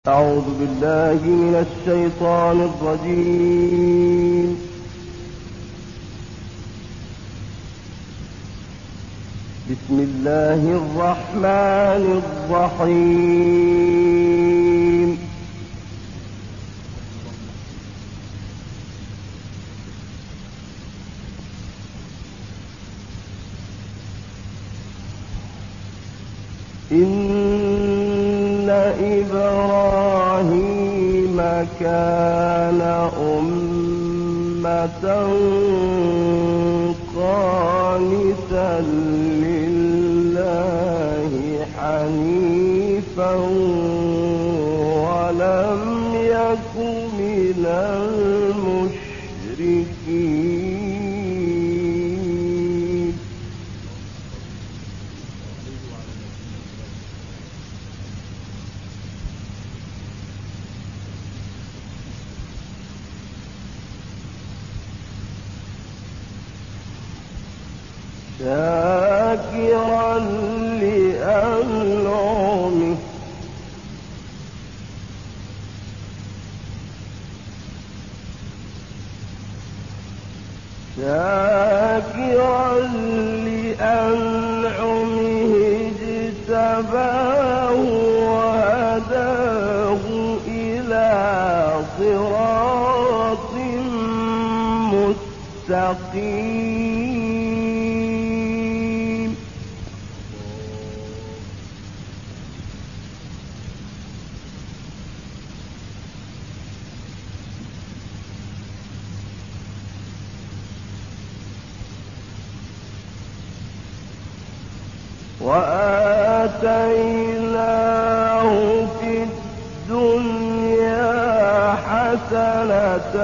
أعوذ بالله من الشيطان الرجيم. بسم الله الرحمن الرحيم. إن إبراهيم كان أمة قانتا لله حنيفا ولم يك من المشركين. شاكرا لأنعمه اجتباه وهداه إلى صراط مستقيم. وآتيناه في الدنيا حسنة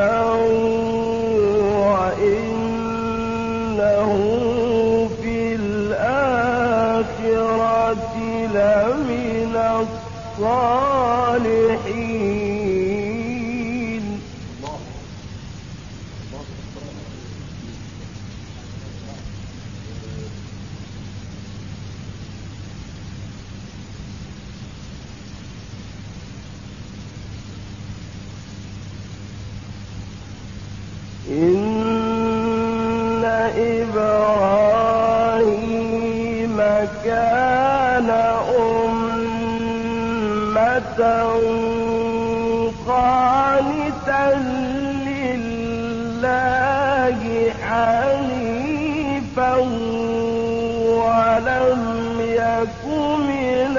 وإنه في الآخرة لمن الصالحين. إن إبراهيم كان أمة قانتا لله حنيفا ولم يك من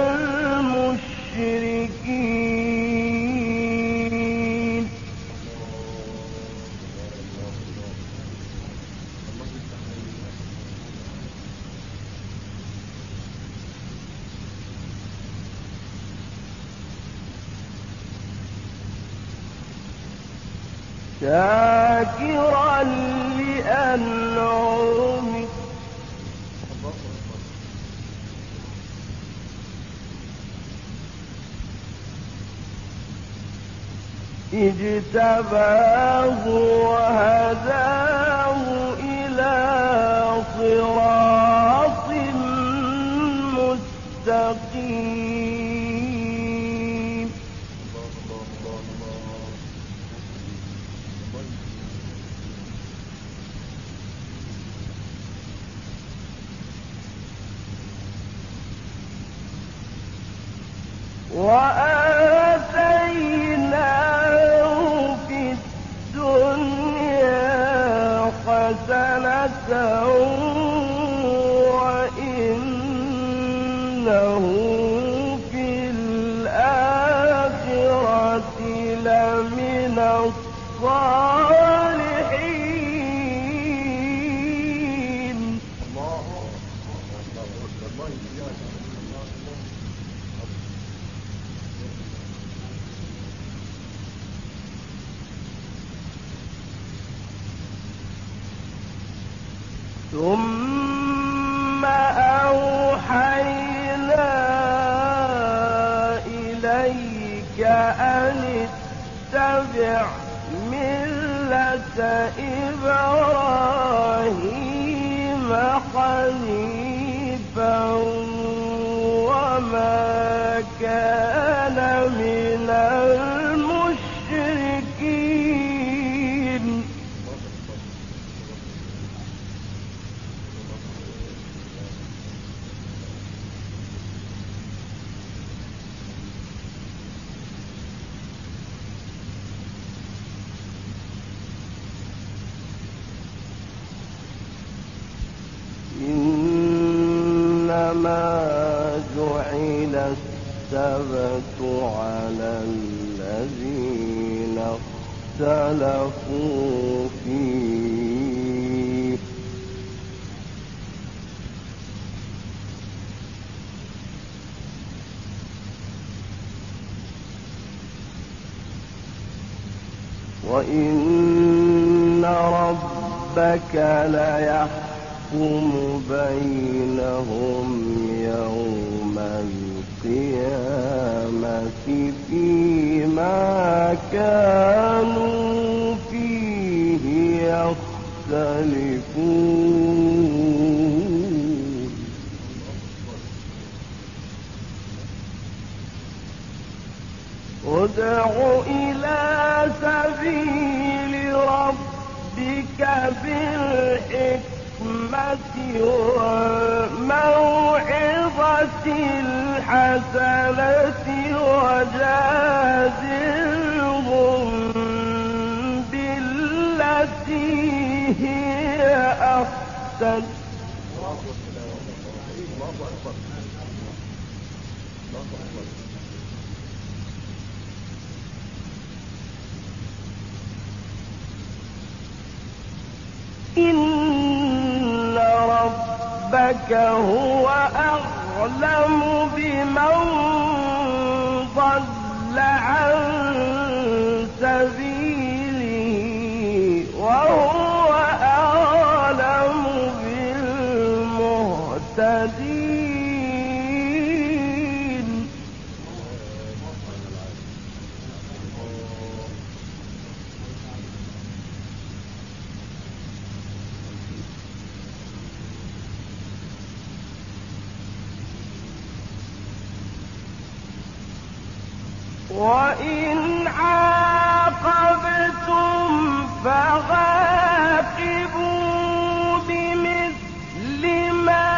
المشركين. شاكرا لأنعمه اجتباه وهداه إلى صراط مستقيم. وآتيناه في الدنيا حسنة وإنه في الآخرة لمن الصالحين. ثم أوحينا إليك أن اتبع ملة إبراهيم حنيفا وما كان من على الذين اختلفوا فيه وإن ربك ليحكم بينهم يوم القيامة فيما كانوا فيه يختلفون ادع إلى سبيل ربك بالحكمة والموعظة الحسنة وجادلهم بالتي هي أحسن إن ربك هو أعلم بمن ضل عن سبيله وهو أعلم بالمهتدين وإن عاقبتم فعاقبوا بمثل ما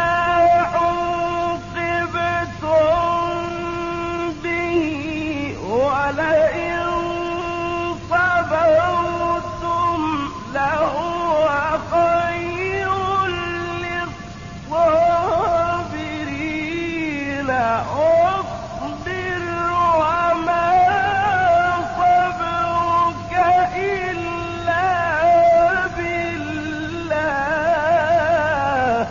عوقبتم به ولئن صبرتم لهو خير للصابرين واصبر وما صبرك إلا بالله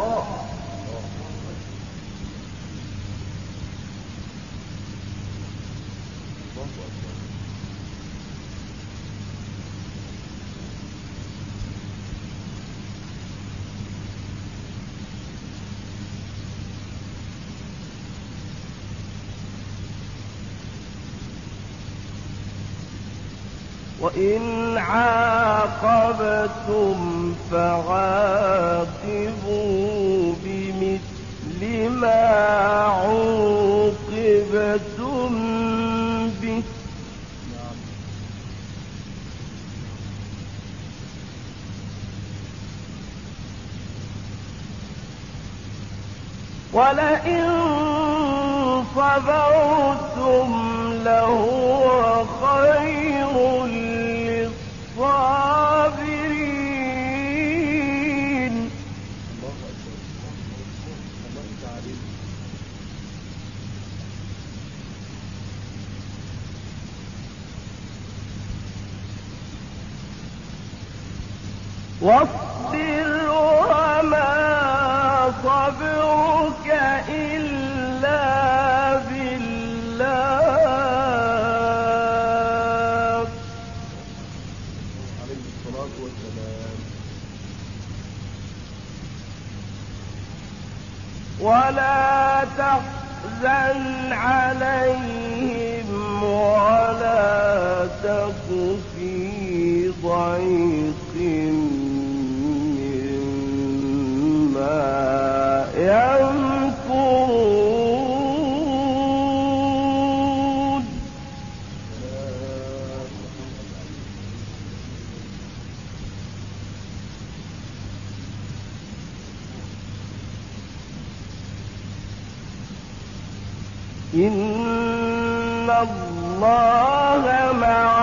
وإن عاقبتم فعاقبوا بمثل ما عوقبتم به ولئن صبرتم لهو خير للصابرين واصبر وما صبرك إلا بالله عليه الصلاة والسلام ولا تحزن عليهم ولا تك في ضيق مما يمكرون إن الله مع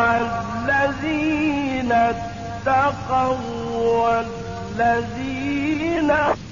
الذين اتقوا والذين